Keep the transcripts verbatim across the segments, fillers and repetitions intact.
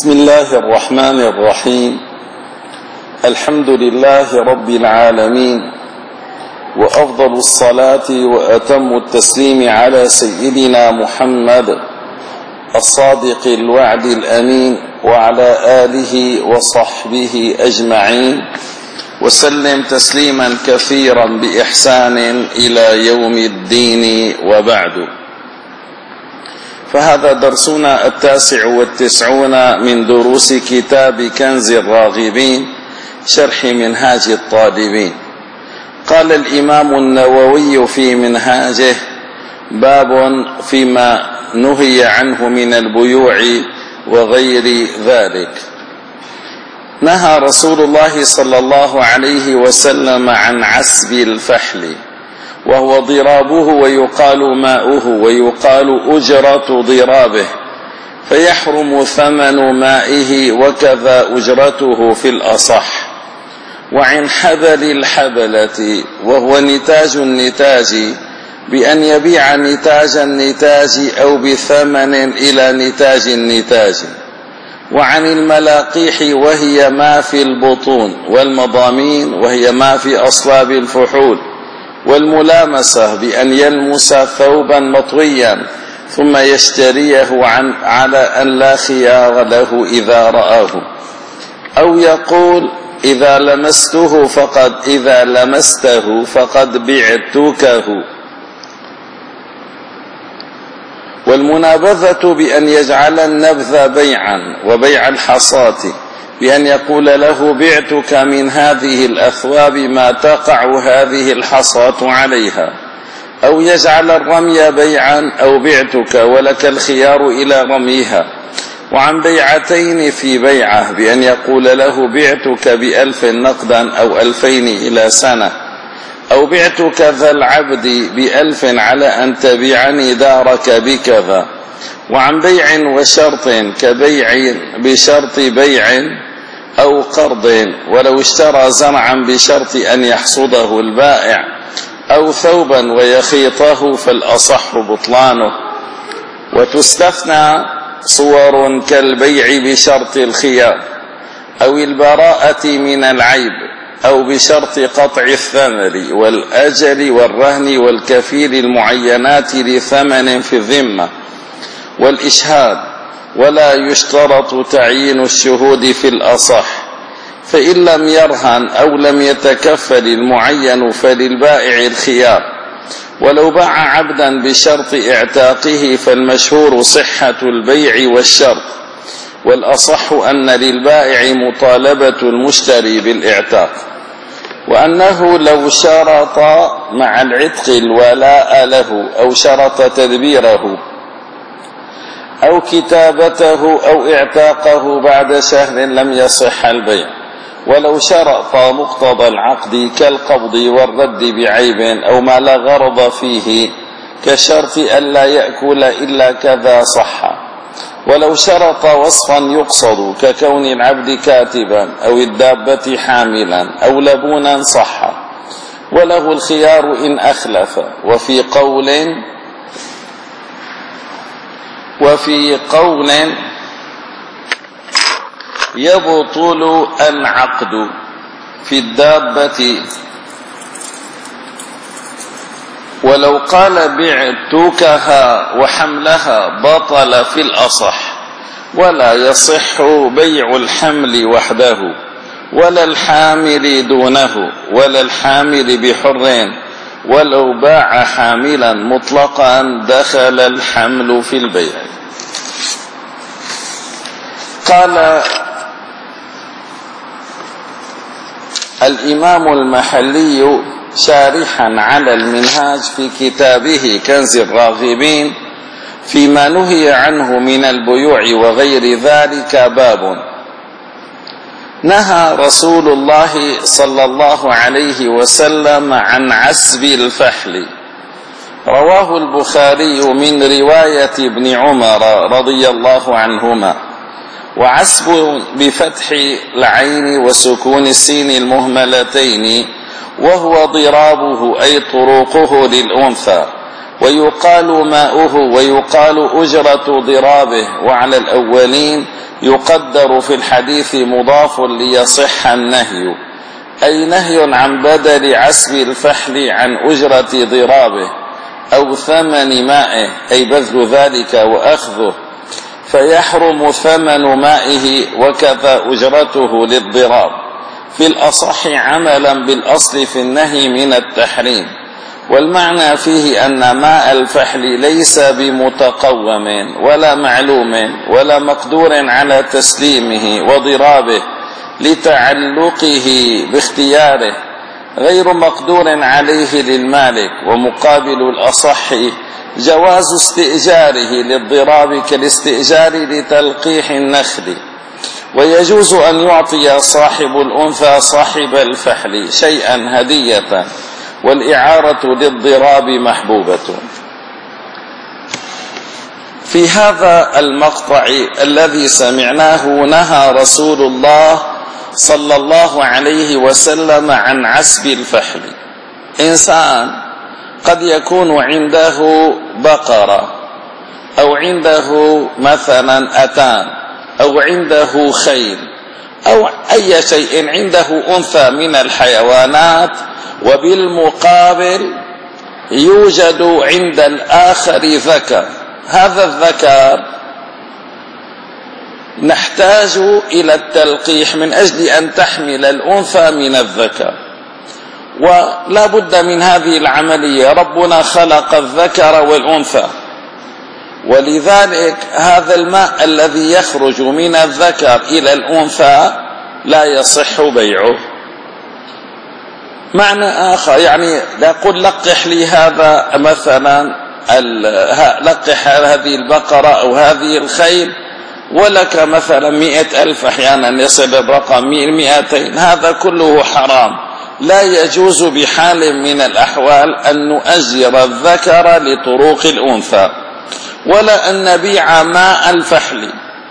بسم الله الرحمن الرحيم. الحمد لله رب العالمين، وأفضل الصلاة وأتم التسليم على سيدنا محمد الصادق الوعد الأمين، وعلى آله وصحبه أجمعين، وسلم تسليما كثيرا بإحسان إلى يوم الدين، وبعد. فهذا درسنا التاسع والتسعون من دروس كتاب كنز الراغبين شرح منهاج الطالبين. قال الإمام النووي في منهاجه: باب فيما نهي عنه من البيوع وغير ذلك. نهى رسول الله صلى الله عليه وسلم عن عسب الفحل، وهو ضرابه ويقال ماؤه، ويقال أجرة ضرابه، فيحرم ثمن مائه وكذا أجرته في الأصح. وعن حبل الحبلة، وهو نتاج النتاج، بأن يبيع نتاج النتاج أو بثمن إلى نتاج النتاج. وعن الملاقيح، وهي ما في البطون، والمضامين، وهي ما في أصلاب الفحول. والملامسة، بأن يلمس ثوبا مطويا ثم يشتريه عن على أن لا خيار له إذا رآه، أو يقول إذا لمسته فقد إذا لمسته فقد بعتكه. والمنابذة، بأن يجعل النبذ بيعا، وبيع الحصاة بأن يقول له بعتك من هذه الأثواب ما تقع هذه الحصاة عليها، أو يجعل الرمي بيعا، أو بعتك ولك الخيار إلى رميها. وعن بيعتين في بيعة، بأن يقول له بعتك بألف نقدا أو ألفين إلى سنة، أو بعتك ذا العبد بألف على أن تبيعني دارك بكذا. وعن بيع وشرط، كبيع بشرط بيع أو قرض، ولو اشترى زرعا بشرط أن يحصده البائع، أو ثوبا ويخيطه، فالأصح بطلانه. وتستثنى صور كالبيع بشرط الخيار، أو البراءة من العيب، أو بشرط قطع الثمر والأجل والرهن والكفيل المعينات لثمن في الذمة، والإشهاد. ولا يشترط تعيين الشهود في الأصح، فإن لم يرهن أو لم يتكفل المعين فللبائع الخيار. ولو باع عبدا بشرط اعتاقه فالمشهور صحة البيع والشرط، والأصح أن للبائع مطالبة المشتري بالاعتاق، وأنه لو شرط مع العتق الولاء له، أو شرط تدبيره، أو كتابته، أو اعتاقه بعد شهر لم يصح البيع. ولو شرط مقتضى العقد كالقبض والرد بعيب، أو ما لا غرض فيه كشرط ألا يأكل إلا كذا صح. ولو شرط وصفا يقصد ككون العبد كاتبا، أو الدابة حاملا، أو لبونا صح. وله الخيار إن أخلف. وفي قول وفي قول يبطل العقد في الدابة، ولو قال بعتكها وحملها بطل في الأصح. ولا يصح بيع الحمل وحده، ولا الحامل دونه، ولا الحامل بحر. ولو باع حاملا مطلقا دخل الحمل في البيع. قال الإمام المحلي شارحا على المنهاج في كتابه كنز الراغبين: فيما نهي عنه من البيوع وغير ذلك. باب نهى رسول الله صلى الله عليه وسلم عن عسب الفحل. رواه البخاري من رواية ابن عمر رضي الله عنهما. وعسب بفتح العين وسكون السين المهملتين، وهو ضرابه أي طروقه للأنثى. ويقال ماؤه، ويقال أجرة ضرابه. وعلى الأولين يقدر في الحديث مضاف ليصح النهي، أي نهي عن بدل عسب الفحل عن أجرة ضرابه أو ثمن مائه، أي بذل ذلك وأخذه، فيحرم ثمن مائه وكذا أجرته للضراب في الأصح عملا بالأصل في النهي من التحريم. والمعنى فيه أن ماء الفحل ليس بمتقوم ولا معلوم ولا مقدور على تسليمه وضرابه لتعلقه باختياره، غير مقدور عليه للمالك. ومقابل الأصح جواز استئجاره للضراب كالاستئجار لتلقيح النخل، ويجوز أن يعطي صاحب الأنثى صاحب الفحل شيئا هدية، والإعارة للضراب محبوبة. في هذا المقطع الذي سمعناه نهى رسول الله صلى الله عليه وسلم عن عسب الفحل. إنسان قد يكون عنده بقرة أو عنده مثلا أتان أو عنده خيل أو أي شيء، عنده أنثى من الحيوانات، وبالمقابل يوجد عند الآخر ذكر. هذا الذكر نحتاج إلى التلقيح من أجل أن تحمل الأنثى من الذكر، ولا بد من هذه العملية. ربنا خلق الذكر والأنثى، ولذلك هذا الماء الذي يخرج من الذكر إلى الأنثى لا يصح بيعه. معنى آخر، يعني نقول لقح لي هذا مثلا، لقح هذه البقرة أو هذه الخيل ولك مثلا مئة ألف، أحيانا يصل الرقم مئتين، هذا كله حرام. لا يجوز بحال من الأحوال أن نؤجر الذكر لطروق الأنثى، ولا أن نبيع ماء الفحل.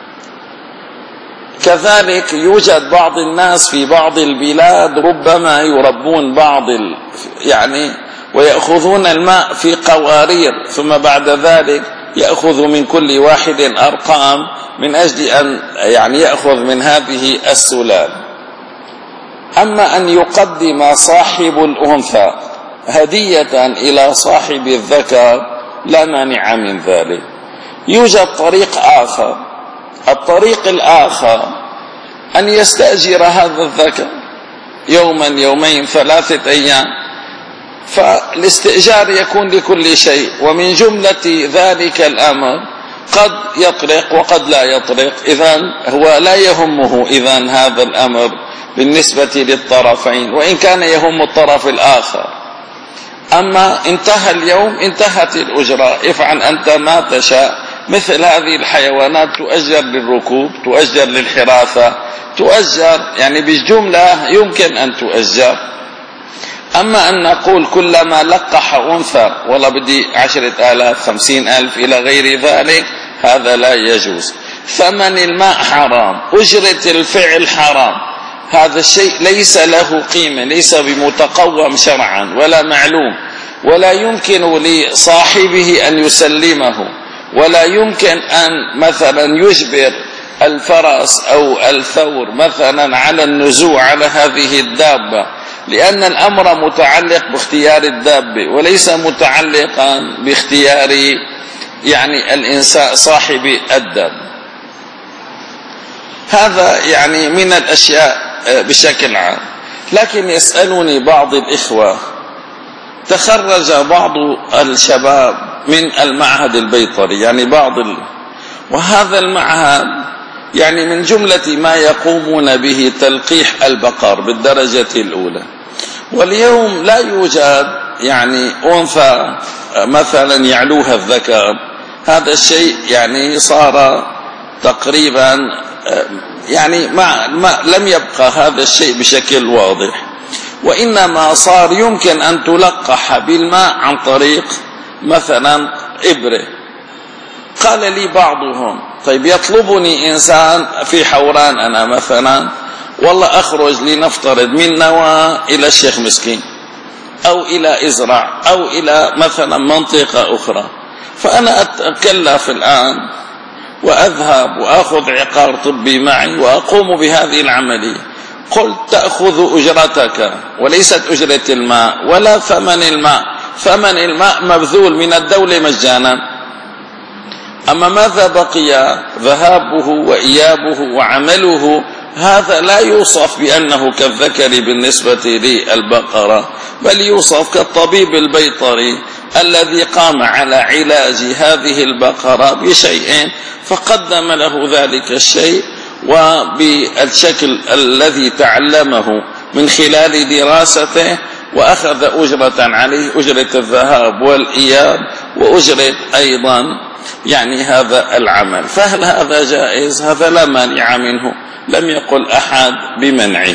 كذلك يوجد بعض الناس في بعض البلاد ربما يربون بعض ال... يعني ويأخذون الماء في قوارير، ثم بعد ذلك يأخذ من كل واحد أرقام من أجل أن يعني يأخذ من هذه السلال. أما أن يقدم صاحب الأنثى هدية إلى صاحب الذكر لا مانع من ذلك. يوجد طريق آخر، الطريق الآخر أن يستأجر هذا الذكر يوما يومين ثلاثة أيام، فالاستئجار يكون لكل شيء، ومن جملة ذلك الأمر قد يطلق وقد لا يطلق. إذن هو لا يهمه إذن هذا الأمر بالنسبة للطرفين، وإن كان يهم الطرف الآخر. أما انتهى اليوم انتهت الأجرة، افعل أنت ما تشاء. مثل هذه الحيوانات تؤجر للركوب، تؤجر للحراثة، تؤجر يعني بالجملة يمكن أن تؤجر. أما أن نقول كلما لقح أنثى والله بدي عشرة آلاف خمسين ألف إلى غير ذلك، هذا لا يجوز. ثمن الماء حرام، أجرة الفعل حرام، هذا الشيء ليس له قيمة، ليس بمتقوم شرعا ولا معلوم، ولا يمكن لصاحبه أن يسلمه، ولا يمكن أن مثلا يجبر الفرس أو الثور مثلا على النزوع على هذه الدابة، لأن الأمر متعلق باختيار الدابة وليس متعلقا باختيار يعني الإنسان صاحب الدابة. هذا يعني من الأشياء بشكل عام. لكن يسألني بعض الإخوة، تخرج بعض الشباب من المعهد البيطري، يعني بعض ال... وهذا المعهد يعني من جملة ما يقومون به تلقيح البقر بالدرجة الأولى، واليوم لا يوجد يعني أنثى مثلا يعلوها الذكر. هذا الشيء يعني صار تقريبا يعني ما, ما لم يبقى هذا الشيء بشكل واضح، وإنما صار يمكن أن تلقح بالماء عن طريق مثلا إبرة. قال لي بعضهم طيب يطلبني إنسان في حوران أنا مثلا، والله أخرج لنفترض من نوى إلى الشيخ مسكين أو إلى إزرع أو إلى مثلا منطقة أخرى، فأنا أتكلف الآن وأذهب وأخذ عقار طبي معي وأقوم بهذه العملية، قلت تأخذ أجرتك وليست أجرة الماء ولا ثمن الماء، ثمن الماء مبذول من الدولة مجانا. أما ماذا بقي؟ ذهابه وإيابه وعمله، هذا لا يوصف بأنه كالذكر بالنسبة للبقرة، بل يوصف كالطبيب البيطري الذي قام على علاج هذه البقرة بشيء فقدم له ذلك الشيء وبالشكل الذي تعلمه من خلال دراسته، وأخذ أجرة عليه، أجرة الذهاب والإياب وأجرة أيضا يعني هذا العمل. فهل هذا جائز؟ هذا لا مانع منه، لم يقل أحد بمنعه.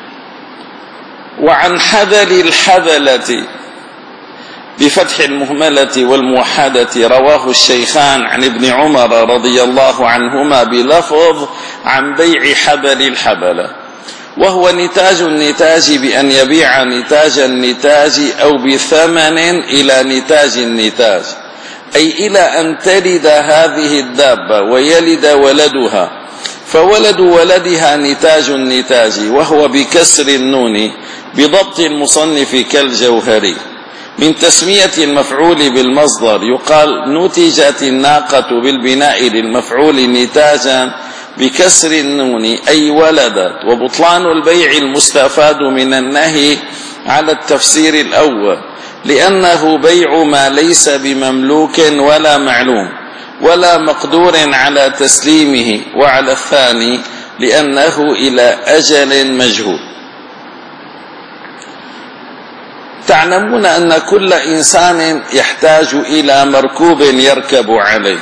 وعن حذل الحذلة بفتح المهملة والموحدة رواه الشيخان عن ابن عمر رضي الله عنهما بلفظ عن بيع حبل الحبلة، وهو نتاج النتاج بأن يبيع نتاج النتاج أو بثمن إلى نتاج النتاج، أي إلى أن تلد هذه الدابة ويلد ولدها، فولد ولدها نتاج النتاج، وهو بكسر النون بضبط المصنف كالجوهري، من تسمية المفعول بالمصدر يقال نتجت الناقة بالبناء للمفعول نتاجا بكسر النون أي ولدت. وبطلان البيع المستفاد من النهي على التفسير الأول، لأنه بيع ما ليس بمملوك ولا معلوم ولا مقدور على تسليمه، وعلى الثاني لأنه إلى أجل مجهول. تعلمون أن كل إنسان يحتاج إلى مركوب يركب عليه،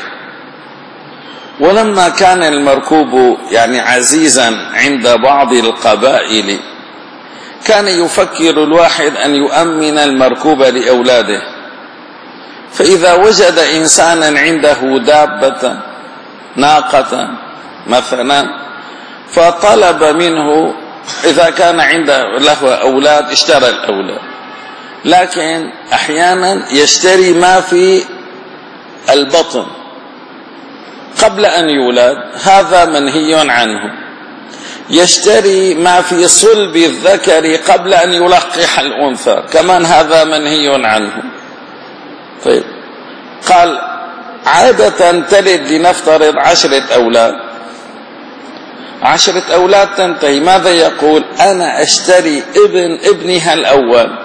ولما كان المركوب يعني عزيزا عند بعض القبائل كان يفكر الواحد أن يؤمن المركوب لأولاده، فإذا وجد إنسانا عنده دابة ناقة مثلا فطلب منه، إذا كان عنده له أولاد اشترى الأولاد، لكن أحيانا يشتري ما في البطن قبل أن يولد، هذا منهي عنه. يشتري ما في صلب الذكر قبل أن يلقح الأنثى، كمان هذا منهي عنه. طيب قال عادة تلد لنفترض عشرة أولاد، عشرة أولاد تنتهي، ماذا يقول؟ أنا أشتري ابن ابنها الأول،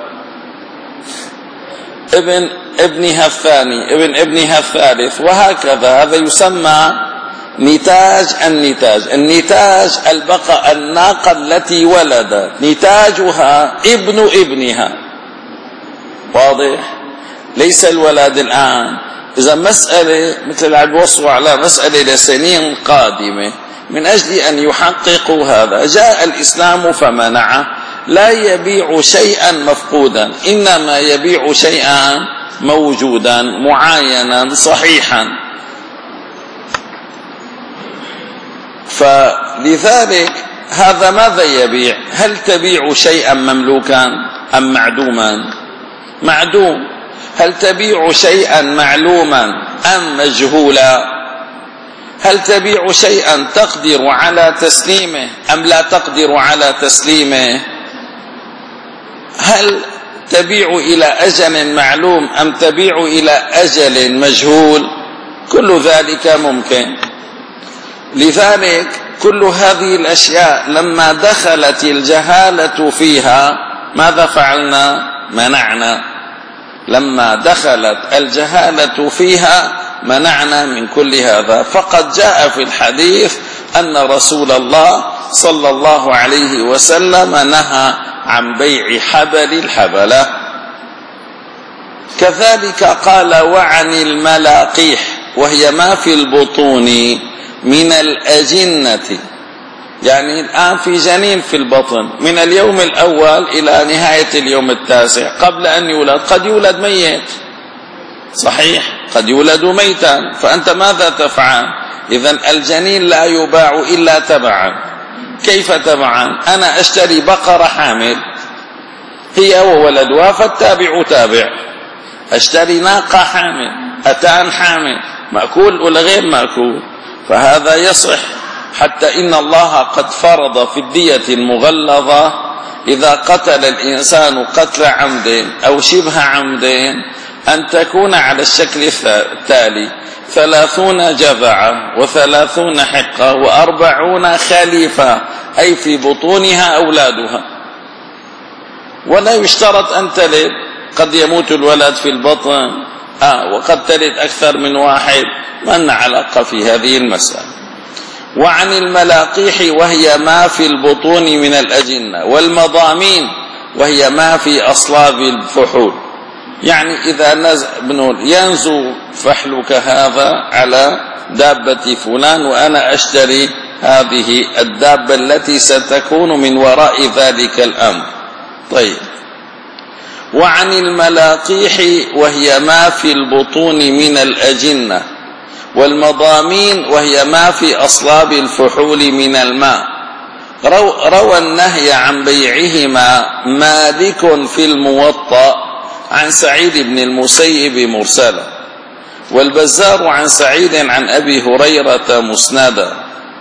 ابن ابنها الثاني، ابن ابنها الثالث، وهكذا. هذا يسمى نتاج النتاج. النتاج البقاء، الناقة التي ولدت نتاجها ابن ابنها، واضح؟ ليس الولد الآن. إذا مسألة مثل الوصوا على مسألة لسنين قادمة من أجل أن يحققوا هذا، جاء الإسلام فمنعه، لا يبيع شيئا مفقودا، إنما يبيع شيئا موجودا معاينا صحيحا. فلذلك هذا ماذا يبيع؟ هل تبيع شيئا مملوكا أم معدوما؟ معدوم. هل تبيع شيئا معلوما أم مجهولا؟ هل تبيع شيئا تقدر على تسليمه أم لا تقدر على تسليمه؟ هل تبيع إلى أجل معلوم أم تبيع إلى أجل مجهول؟ كل ذلك ممكن. لذلك كل هذه الأشياء لما دخلت الجهالة فيها ماذا فعلنا؟ منعنا. لما دخلت الجهالة فيها منعنا من كل هذا. فقد جاء في الحديث أن رسول الله صلى الله عليه وسلم نهى عن بيع حبل الحبلة. كذلك قال وعن الملاقيح، وهي ما في البطون من الأجنة، يعني الآن في جنين في البطن من اليوم الأول إلى نهاية اليوم التاسع قبل أن يولد، قد يولد ميت، صحيح، قد يولد ميتا، فأنت ماذا تفعل؟ إذن الجنين لا يباع إلا تبعا. كيف تبعا؟ أنا أشتري بقرة حامل هي وولدها فالتابع تابع، أشتري ناقة حامل، أتان حامل، مأكول ولا غير مأكول، فهذا يصح، حتى إن الله قد فرض في الدية المغلظة إذا قتل الإنسان قتل عمد أو شبه عمد أن تكون على الشكل التالي: ثلاثون جذعة وثلاثون حقة وأربعون خليفة، أي في بطونها أولادها. ولا يشترط أن تلد، قد يموت الولد في البطن آه وقد تلد أكثر من واحد، ما علاقة في هذه المسألة. وعن الملاقيح وهي ما في البطون من الأجنة، والمضامين وهي ما في أصلاب الفحول. يعني إذا نزل ينزو فحلك هذا على دابة فلان وأنا أشتري هذه الدابة التي ستكون من وراء ذلك الأمر. طيب. وعن الملاقيح وهي ما في البطون من الأجنة، والمضامين وهي ما في أصلاب الفحول من الماء. روى النهي عن بيعهما مالك في الموطأ عن سعيد بن المسيب مرسلا، والبزار عن سعيد عن أبي هريرة مسندا.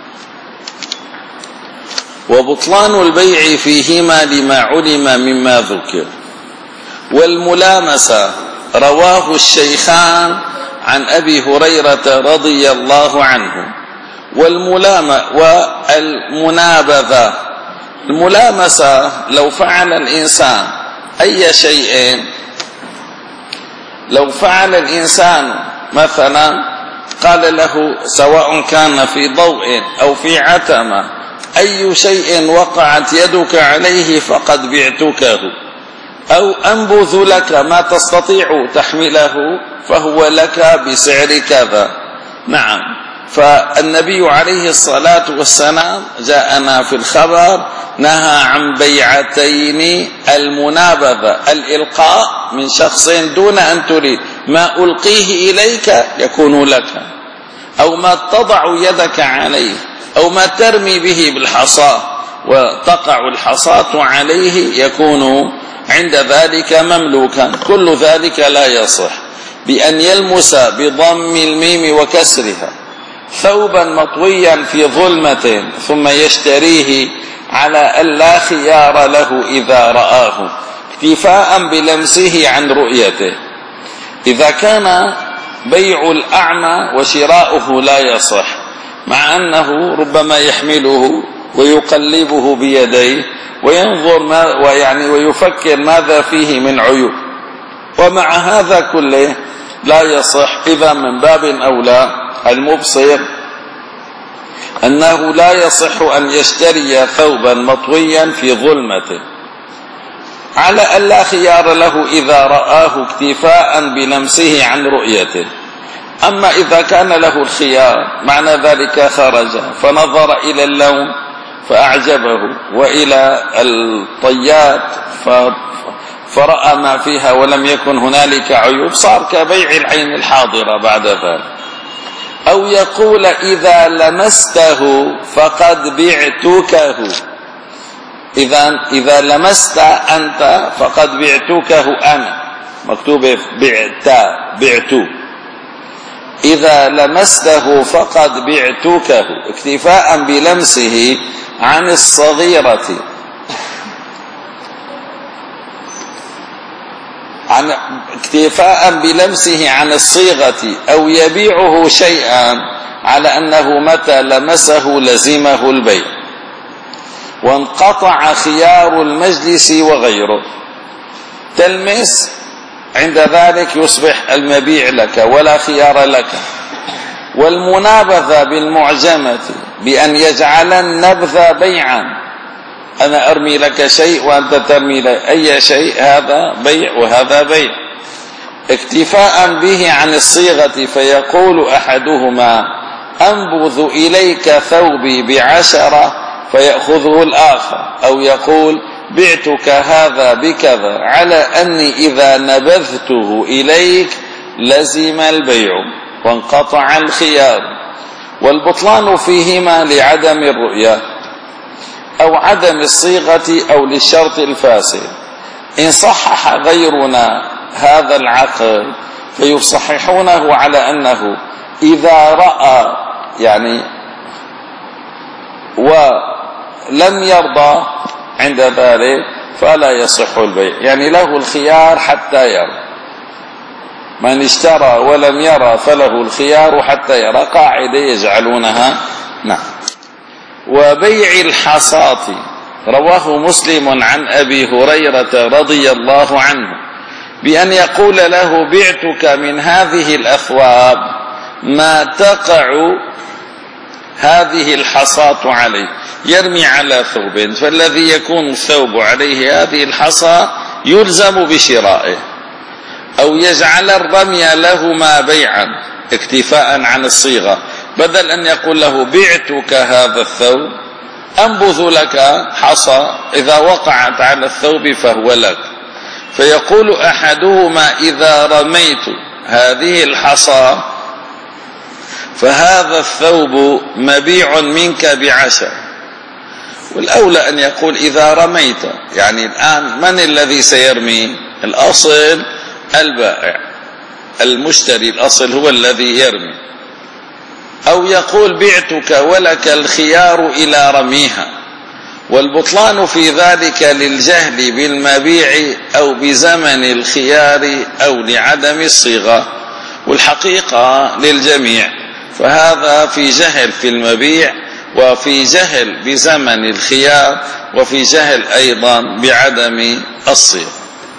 وبطلان البيع فيهما لما علم مما ذكر. والملامسة رواه الشيخان عن أبي هريرة رضي الله عنه. والملامة والمنابذة، الملامسة لو فعل الإنسان أي شيء، لو فعل الإنسان مثلا قال له سواء كان في ضوء أو في عتمة: أي شيء وقعت يدك عليه فقد بعتكه، أو أنبذ لك ما تستطيع تحمله فهو لك بسعر كذا. نعم، فالنبي عليه الصلاة والسلام جاءنا في الخبر نهى عن بيعتين: المنابذة الإلقاء من شخص دون أن تريد، ما ألقيه إليك يكون لك، أو ما تضع يدك عليه، أو ما ترمي به بالحصى وتقع الحصاة عليه يكون عند ذلك مملوكا. كل ذلك لا يصح. بأن يلمس بضم الميم وكسرها ثوبا مطويا في ظلمة ثم يشتريه على أن لا خيار له إذا رآه، اكتفاء بلمسه عن رؤيته. إذا كان بيع الأعمى وشراؤه لا يصح، مع أنه ربما يحمله ويقلبه بيديه وينظر ما ويعني ويفكر ماذا فيه من عيوب، ومع هذا كله لا يصح. إذا من باب أولى المبصر أنه لا يصح أن يشتري ثوبا مطويا في ظلمته على أن لا خيار له إذا رآه، اكتفاء بلمسه عن رؤيته. أما إذا كان له الخيار، معنى ذلك خرج فنظر إلى اللون فأعجبه وإلى الطيات فرأى ما فيها ولم يكن هنالك عيوب، صار كبيع العين الحاضرة بعد ذلك. أو يقول إذا لمسته فقد بعتكه، إذا إذا لمست أنت فقد بعتكه أنا، مكتوب بعت بعت، إذا لمسته فقد بعتكه، اكتفاء بلمسه عن الصغيرة، عن اكتفاء بلمسه عن الصيغة، أو يبيعه شيئا على أنه متى لمسه لزمه البيع، وانقطع خيار المجلس وغيره. تلمس عند ذلك يصبح المبيع لك ولا خيار لك. والمنابذة بالمعجمة بأن يجعل النبذ بيعا، أنا أرمي لك شيء وأنت ترمي لي أي شيء، هذا بيع وهذا بيع، اكتفاء به عن الصيغة. فيقول أحدهما أنبذ إليك ثوبي بعشرة فيأخذه الآخر، أو يقول بعتك هذا بكذا، على أني إذا نبذته إليك لزم البيع وانقطع الخيار. والبطلان فيهما لعدم الرؤية أو عدم الصيغة أو للشرط الفاسد. إن صحح غيرنا هذا العقد فيصححونه على أنه إذا رأى يعني ولم يرضى عند ذلك فلا يصح البيع، يعني له الخيار حتى يرى. من اشترى ولم يرى فله الخيار حتى يرى، قاعدة يجعلونها. نعم. وبيع الحصاة رواه مسلم عن أبي هريرة رضي الله عنه بأن يقول له بعتك من هذه الأثواب ما تقع هذه الحصاة عليه، يرمي على ثوب، فالذي يكون الثوب عليه هذه الحصى يلزم بشرائه، أو يجعل الرمي لهما بيعا اكتفاء عن الصيغة، بدل أن يقول له بعتك هذا الثوب أنبذ لك حصى، إذا وقعت على الثوب فهو لك. فيقول أحدهما إذا رميت هذه الحصى فهذا الثوب مبيع منك بعشر، والأولى أن يقول إذا رميت، يعني الآن من الذي سيرمي؟ الأصل البائع، المشتري الأصل هو الذي يرمي. أو يقول بعتك ولك الخيار إلى رميها، والبطلان في ذلك للجهل بالمبيع أو بزمن الخيار أو لعدم الصيغة، والحقيقة للجميع، فهذا في جهل في المبيع وفي جهل بزمن الخيار وفي جهل أيضا بعدم الصيغة.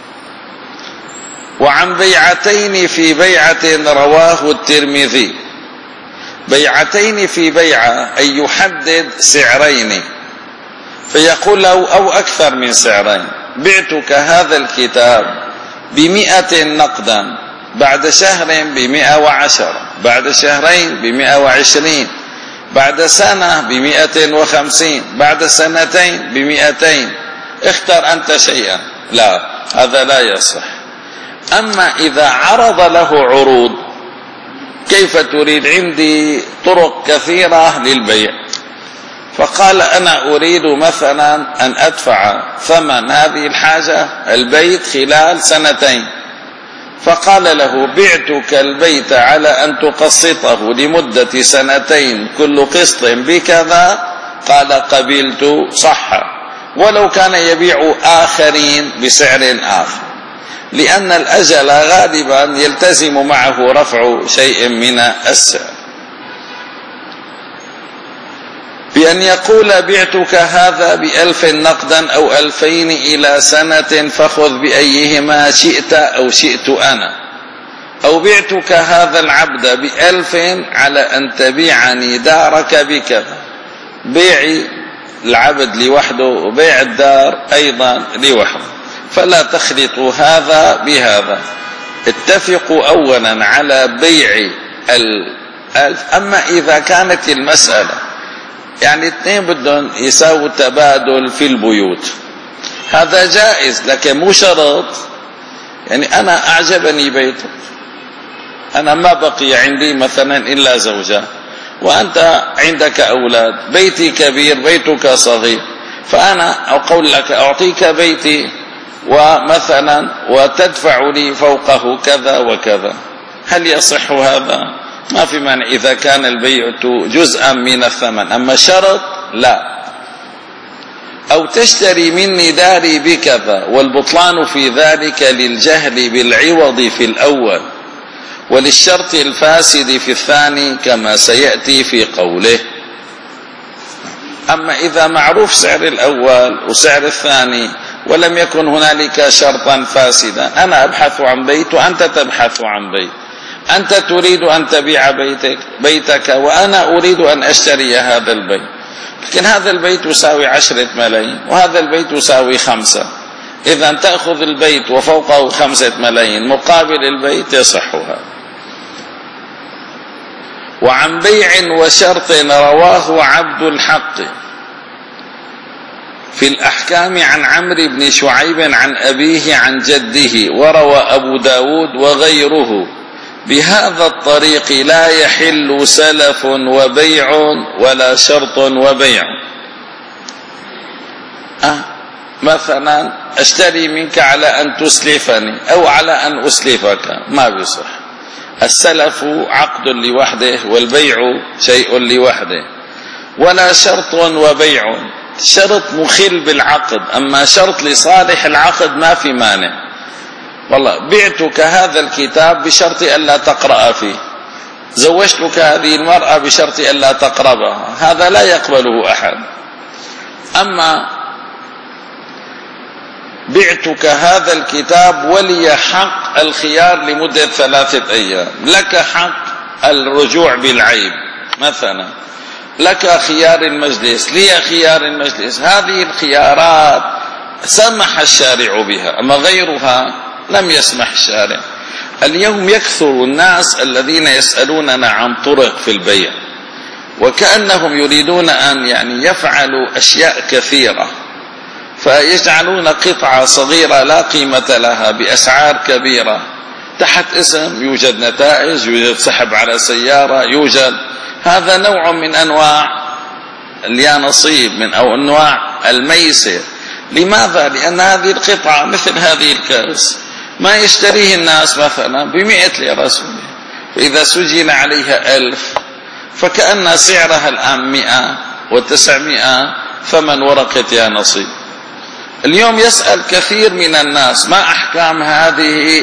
وعن بيعتين في بيعة رواه الترمذي، بيعتين في بيعة أي يحدد سعرين، فيقول له أو أكثر من سعرين، بعتك هذا الكتاب بمئة نقدا، بعد شهر بمئة وعشرة، بعد شهرين بمئة وعشرين، بعد سنة بمئة وخمسين، بعد سنتين بمئتين، اختر أنت شيئا. لا، هذا لا يصح. أما إذا عرض له عروض، كيف تريد؟ عندي طرق كثيرة للبيع، فقال أنا أريد مثلا أن أدفع ثمن هذه الحاجة البيت خلال سنتين، فقال له بعتك البيت على أن تقسطه لمدة سنتين كل قسط بكذا، قال قبلت، صح، ولو كان يبيع آخرين بسعر آخر، لأن الأجل غالبا يلتزم معه رفع شيء من السعر. بأن يقول بعتك هذا بألف نقدا أو ألفين إلى سنة فخذ بأيهما شئت أو شئت أنا، أو بعتك هذا العبد بألف على أن تبيعني دارك بكذا، بيع العبد لوحده وبيع الدار أيضا لوحده، فلا تخلطوا هذا بهذا، اتفقوا أولا على بيع الألف. أما إذا كانت المسألة يعني اثنين بدهم يساووا تبادل في البيوت، هذا جائز، لكن مو شرط. يعني أنا أعجبني بيتك، أنا ما بقي عندي مثلا إلا زوجة وأنت عندك أولاد، بيتي كبير بيتك صغير، فأنا أقول لك أعطيك بيتي ومثلا وتدفع لي فوقه كذا وكذا، هل يصح هذا؟ ما في مانع إذا كان البيع جزءا من الثمن، أما شرط لا. أو تشتري مني داري بكذا، والبطلان في ذلك للجهل بالعوض في الأول وللشرط الفاسد في الثاني كما سيأتي في قوله. أما إذا معروف سعر الأول وسعر الثاني ولم يكن هنالك شرطا فاسدا، أنا أبحث عن بيت وأنت تبحث عن بيت، أنت تريد أن تبيع بيتك بيتك وأنا أريد أن أشتري هذا البيت، لكن هذا البيت يساوي عشرة ملايين وهذا البيت يساوي خمسة، إذا تأخذ البيت وفوقه خمسة ملايين مقابل البيت، يصح هذا. وعن بيع وشرط رواه عبد الحق في الأحكام عن عمرو بن شعيب عن أبيه عن جده، وروى أبو داود وغيره بهذا الطريق لا يحل سلف وبيع ولا شرط وبيع. أه مثلا أشتري منك على أن تسلفني أو على أن أسلفك، ما بيصح. السلف عقد لوحده والبيع شيء لوحده، ولا شرط وبيع، شرط مخل بالعقد، أما شرط لصالح العقد ما في مانع. والله بعتك هذا الكتاب بشرط ألا تقرأ فيه، زوجتك هذه المرأة بشرط ألا تقربها، هذا لا يقبله أحد. أما بعتك هذا الكتاب ولي حق الخيار لمدة ثلاثة أيام، لك حق الرجوع بالعيب مثلا، لك خيار المجلس، لي خيار المجلس، هذه الخيارات سمح الشارع بها، أما غيرها لم يسمح الشارع. اليوم يكثر الناس الذين يسألوننا عن طرق في البيع، وكأنهم يريدون أن يعني يفعلوا أشياء كثيرة، فيجعلون قطعة صغيرة لا قيمة لها بأسعار كبيرة تحت اسم يوجد نتائج، يوجد سحب على سيارة، يوجد هذا نوع من أنواع اليانصيب، من أو أنواع الميسر. لماذا؟ لأن هذه القطعة مثل هذه الكأس ما يشتريه الناس مثلا بمئة ليرة سورية، فإذا سجل عليها ألف فكأن سعرها الآن مئة وتسعمائة ثمن ورقة يانصيب. اليوم يسأل كثير من الناس ما أحكام هذه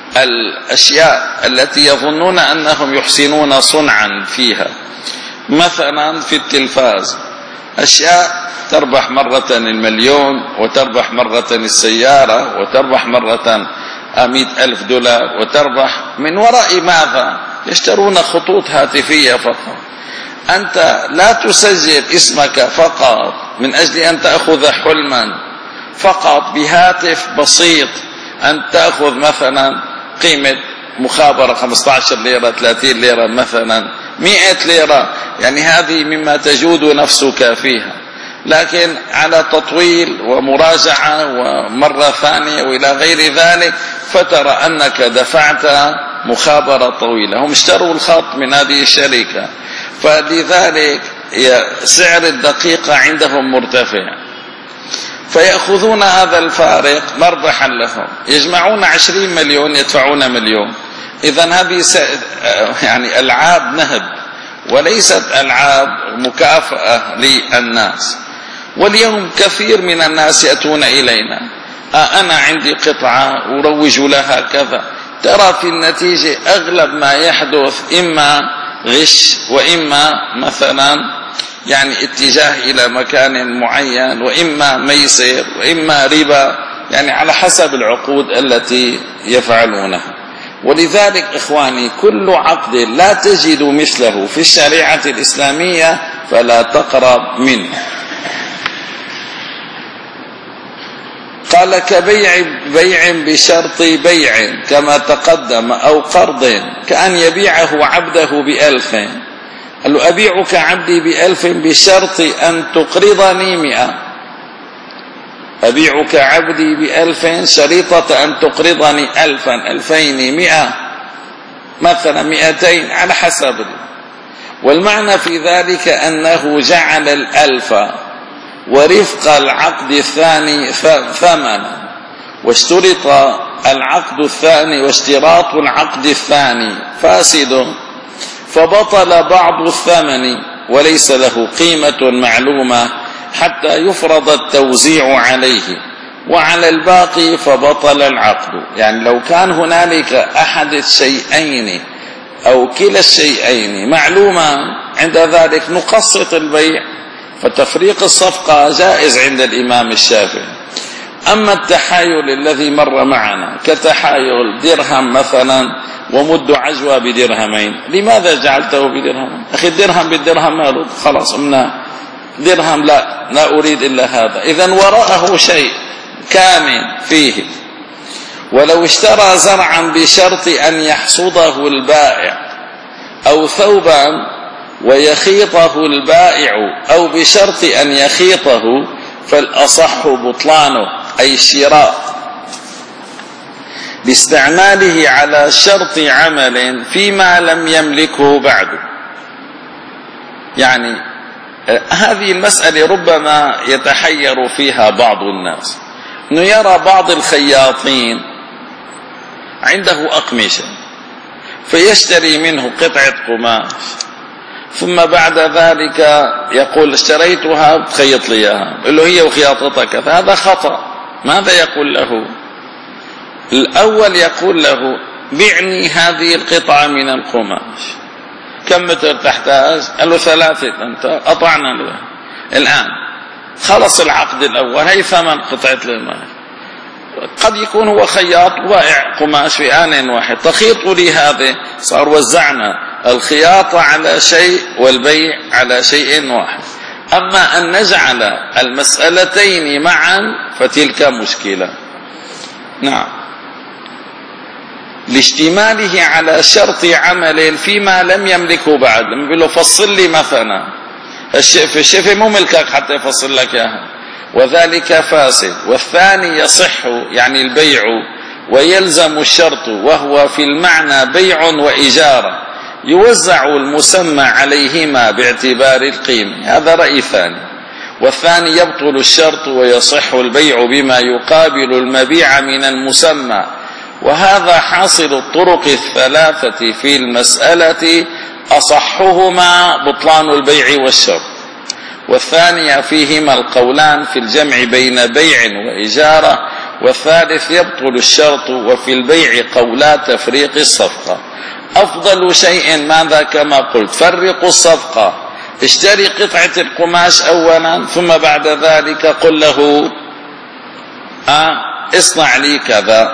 الأشياء التي يظنون أنهم يحسنون صنعا فيها، مثلا في التلفاز أشياء تربح مرة المليون، وتربح مرة السيارة، وتربح مرة مئة ألف دولار، وتربح من وراء ماذا؟ يشترون خطوط هاتفية فقط. أنت لا تسجل اسمك فقط من أجل أن تأخذ حلما فقط بهاتف بسيط، أن تأخذ مثلا قيمة مخابرة خمسة عشر ليرة، ثلاثين ليرة مثلا، مئة ليرة، يعني هذه مما تجود نفسك فيها، لكن على تطويل ومراجعة ومرة ثانية وإلى غير ذلك فترى أنك دفعت مخابرة طويلة. هم اشتروا الخط من هذه الشركة، فلذلك سعر الدقيقة عندهم مرتفع، فيأخذون هذا الفارق مربحا لهم، يجمعون عشرين مليون يدفعون مليون. إذن هذه يعني ألعاب نهب وليست ألعاب مكافأة للناس. واليوم كثير من الناس يأتون إلينا، آه أنا عندي قطعة أروج لها كذا، ترى في النتيجة أغلب ما يحدث إما غش، وإما مثلا يعني اتجاه إلى مكان معين، وإما ميسر، وإما ربا، يعني على حسب العقود التي يفعلونها. ولذلك إخواني كل عقد لا تجد مثله في الشريعة الإسلامية فلا تقرب منه. قال كبيع بيع بشرط بيع كما تقدم، أو قرض كأن يبيعه عبده بألف. قال له أبيعك عبدي بألف بشرط أن تقرضني مئة، أبيعك عبدي بألف شريطة أن تقرضني ألفا، ألفين، مئة مثلا، مئتين، على حسب. والمعنى في ذلك أنه جعل الألف ورفق العقد الثاني ثمنا، واشترط العقد الثاني واشتراط العقد الثاني فاسد، فبطل بعض الثمن وليس له قيمة معلومة حتى يفرض التوزيع عليه، وعلى الباقي فبطل العقد. يعني لو كان هنالك أحد الشيئين أو كلا الشيئين معلوما، عند ذلك نقسط البيع، فتفريق الصفقة جائز عند الإمام الشافعي. أما التحايل الذي مر معنا كتحايل درهم مثلا ومد عجوة بدرهمين، لماذا جعلته بدرهم؟ أخي الدرهم بالدرهم ماله، خلاص أمنا درهم لا لا أريد إلا هذا. إذن وراءه شيء كامن فيه. ولو اشترى زرعا بشرط أن يحصده البائع، أو ثوبا ويخيطه البائع، أو بشرط أن يخيطه، فالأصح بطلانه، أي الشراء باستعماله على شرط عمل فيما لم يملكه بعد. يعني هذه المسألة ربما يتحير فيها بعض الناس، أنه يرى بعض الخياطين عنده أقمشة، فيشتري منه قطعة قماش، ثم بعد ذلك يقول اشتريتها بتخيط لي اياها، يقول له هي وخياطتك، هذا خطأ. ماذا يقول له؟ الأول يقول له بعني هذه القطعة من القماش، كم متر تحتاج؟ قال له ثلاثة أنت قطعنا له. الآن خلص العقد الأول، هي ثمن قطعة القماش. قد يكون هو خياط وبائع قماش في آن واحد، تخيط لي هذه، صار وزعنا الخياطة على شيء والبيع على شيء واحد. أما أن نجعل المسألتين معا فتلك مشكلة. نعم، لاشتماله على شرط عمل فيما لم يملكه بعد. لما بيقول له فصل لي مثلا الشيء، الشيء مو ملكك حتى يفصل لك اياها، وذلك فاسد. والثاني يصح يعني البيع ويلزم الشرط، وهو في المعنى بيع وإجارة، يوزع المسمى عليهما باعتبار القيمة. هذا رأي ثاني. والثاني يبطل الشرط ويصح البيع بما يقابل المبيع من المسمى، وهذا حاصل الطرق الثلاثة في المسألة، أصحهما بطلان البيع والشرط، والثانية فيهما القولان في الجمع بين بيع وإجارة، والثالث يبطل الشرط، وفي البيع قولا تفريق الصفقة. أفضل شيء ماذا؟ كما قلت فرقوا الصفقة، اشتري قطعة القماش أولا، ثم بعد ذلك قل له آه اصنع لي كذا.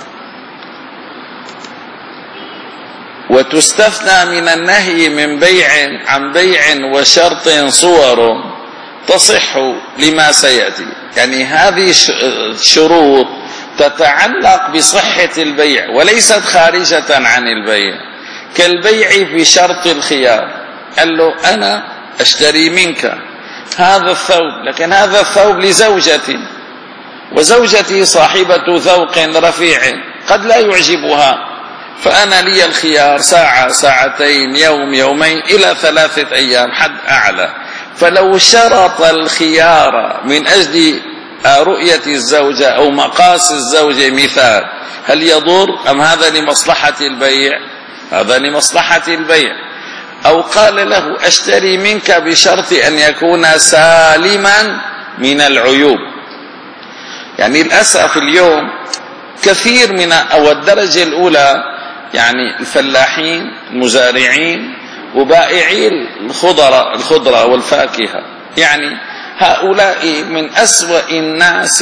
وتستثنى من النهي من بيع عن بيع وشرط صور تصح لما سيأتي. يعني هذه الشروط تتعلق بصحة البيع وليست خارجة عن البيع، كالبيع بشرط الخيار. قال له أنا أشتري منك هذا الثوب، لكن هذا الثوب لزوجتي، وزوجتي صاحبة ذوق رفيع قد لا يعجبها، فأنا لي الخيار ساعة ساعتين يوم يومين إلى ثلاثة أيام حد أعلى. فلو شرط الخيار من أجل رؤية الزوجة أو مقاس الزوجة مثال، هل يضر أم هذا لمصلحة البيع؟ هذا لمصلحة البيع. أو قال له أشتري منك بشرط أن يكون سالما من العيوب. يعني للأسف اليوم كثير من أو الدرجة الأولى يعني الفلاحين المزارعين وبائعي الخضرة الخضرة والفاكهة، يعني هؤلاء من أسوأ الناس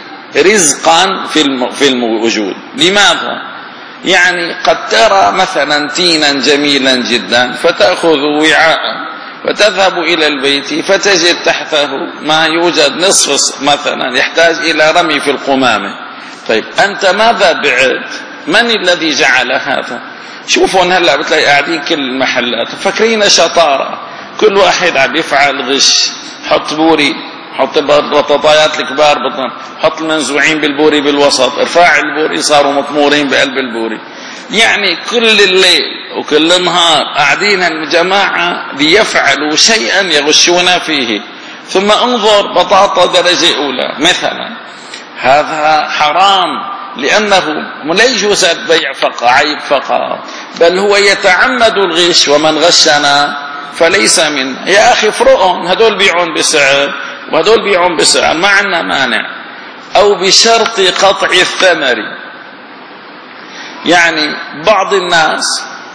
رزقا في الوجود. لماذا؟ يعني قد ترى مثلا تينا جميلا جدا فتأخذ وعاء وتذهب إلى البيت فتجد تحته ما يوجد نصف مثلا يحتاج إلى رمي في القمامة. طيب أنت ماذا بعت؟ من الذي جعل هذا؟ شوفوا هلا بتلاقي قاعدين كل المحلات فاكرين شطارة، كل واحد عم يفعل غش، حط بوري، حط البطاطايات الكبار بطن، حط المنزوعين بالبوري بالوسط، ارفع البوري صاروا مطمورين بقلب البوري. يعني كل الليل وكل النهار قاعدين الجماعة ليفعلوا شيئا يغشون فيه. ثم انظر بطاطا درجة أولى مثلا، هذا حرام، لأنه لا يجوز البيع فقط عيب فقط، بل هو يتعمد الغش، ومن غشنا فليس منا. يا أخي افرقهم، هدول بيعون بسعر وهدول بيعون بسعر، ما عندنا مانع. أو بشرط قطع الثمر، يعني بعض الناس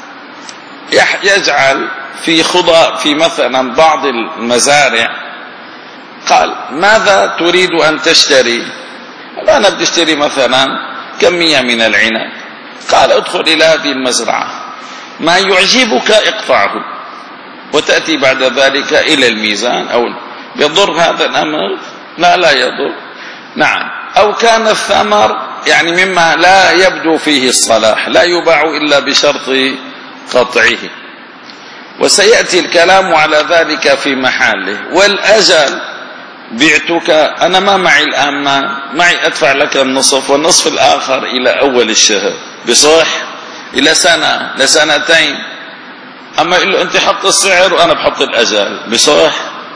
يجعل في خضار في مثلا بعض المزارع، قال ماذا تريد أن تشتري؟ أنا بدي اشتري مثلا كمية من العنب. قال ادخل إلى هذه المزرعة، ما يعجبك اقطعه وتأتي بعد ذلك إلى الميزان. أو يضر هذا الأمر؟ لا لا يضر. نعم. أو كان الثمر يعني مما لا يبدو فيه الصلاح لا يباع إلا بشرط قطعه، وسيأتي الكلام على ذلك في محله. والأجل بعتك، أنا ما معي الآن، ما معي أدفع لك النصف والنصف الآخر إلى أول الشهر، بصح إلى سنة لسنتين. أما إلا أنت حط السعر وأنا بحط الأجل، بصح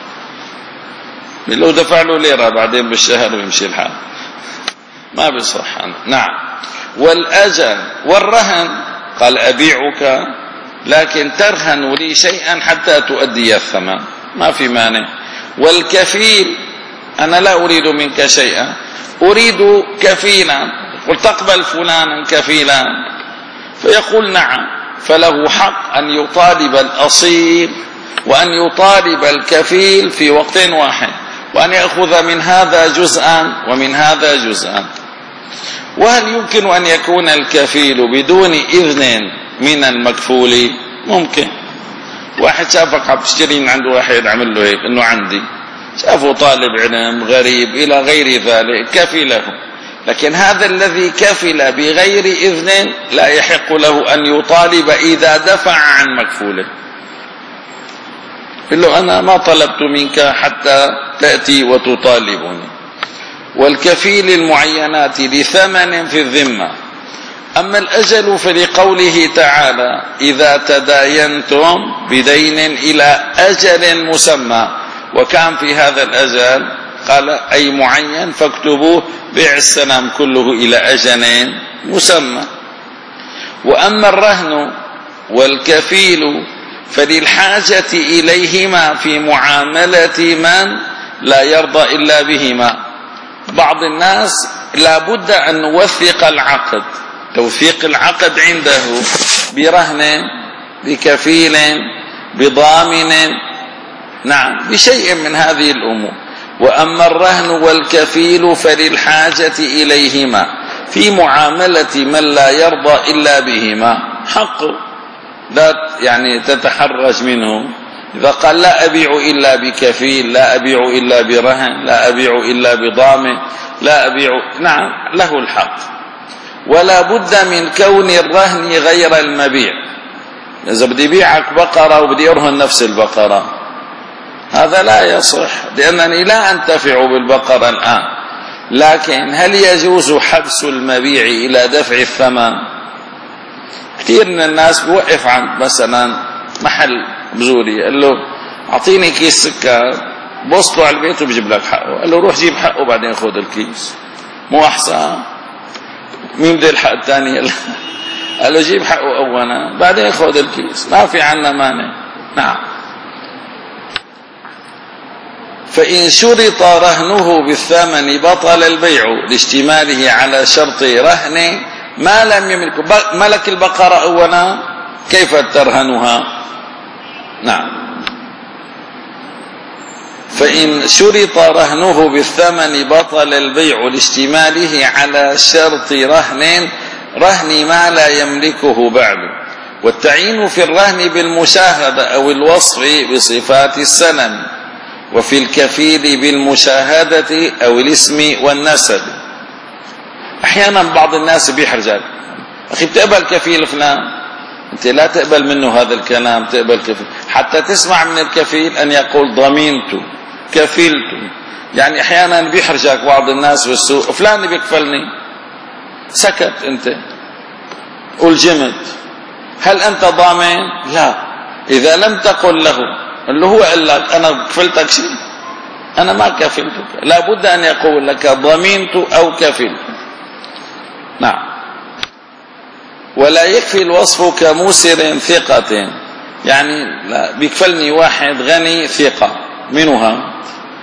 لو دفع له ليرة بعدين بالشهر ويمشي الحال، ما بصح. نعم. والأجل والرهن، قال أبيعك لكن ترهن لي شيئا حتى تؤدي الثمن، ما في مانع. والكفيل أنا لا أريد منك شيئا، أريد كفيلا، قل تقبل فلانا كفيلا، فيقول نعم، فله حق أن يطالب الأصيل وأن يطالب الكفيل في وقت واحد، وأن يأخذ من هذا جزءا ومن هذا جزءا. وهل يمكن أن يكون الكفيل بدون إذن من المكفول؟ ممكن. واحد شافك عم تشتري من عنده واحد عمل له هيك انه عندي، شافه طالب علم غريب الى غير ذلك كفله، لكن هذا الذي كفل بغير إذن لا يحق له أن يطالب إذا دفع عن مكفوله. قل له أنا ما طلبت منك حتى تأتي وتطالبني. والكفيل المعينات لثمن في الذمة. أما الأجل فلقوله تعالى إذا تداينتم بدين إلى أجل مسمى، وكان في هذا الأجل قال أي معين فاكتبوه بيع السلام كله إلى أجل مسمى. وأما الرهن والكفيل فللحاجة إليهما في معاملة من لا يرضى إلا بهما. بعض الناس لا بد أن نوثق العقد، توثيق العقد عنده برهن بكفيل بضامن، نعم بشيء من هذه الأمور. وأما الرهن والكفيل فللحاجة إليهما في معاملة من لا يرضى إلا بهما، حق لا يعني تتحرج منه. إذا قال لا أبيع إلا بكفيل، لا أبيع إلا برهن، لا أبيع إلا بضامن، لا أبيع، نعم له الحق. ولا بد من كون الرهن غير المبيع. إذا بدي بيعك بقرة وبدي أرهن نفس البقرة هذا لا يصح، لأنني لا أنتفع بالبقرة الآن. لكن هل يجوز حبس المبيع إلى دفع الثمن؟ كثير من الناس بوقف عند مثلا محل بزوري قال له أعطيني كيس سكر، بوصله على البيت وبجيب لك حقه. قال له روح جيب حقه بعدين خذ الكيس، مو أحسن؟ مين بده الحق الثاني؟ قال له جيب حقه أولا بعدين خذ الكيس، ما في عنا مانع. نعم. فإن شرط رهنه بالثمن بطل البيع لاشتماله على شرط رهن ما لم يملك. ملك البقرة أولا كيف ترهنها؟ نعم. فإن شرط رهنه بالثمن بطل البيع لاشتماله على شرط رهن رهن ما لا يملكه بعد. والتعيين في الرهن بالمشاهدة أو الوصف بصفات السلم، وفي الكفيل بالمشاهدة أو الاسم والنسب. أحيانا بعض الناس بيحرجك، أخي بتقبل كفيل فلان؟ أنت لا تقبل منه هذا الكلام، تقبل كفيل حتى تسمع من الكفيل أن يقول ضمينته كفيلته. يعني أحيانا بيحرجك بعض الناس بالسوق، فلان بيكفلني، سكت أنت قل جمد، هل أنت ضامن؟ لا. إذا لم تقل له اللي هو قال لك أنا كفلتك شيء، أنا ما كفلتك، لا بد أن يقول لك ضمنت أو كفلت. نعم. ولا يكفي الوصف كموسر ثقة، يعني لا بيكفلني واحد غني ثقة منها.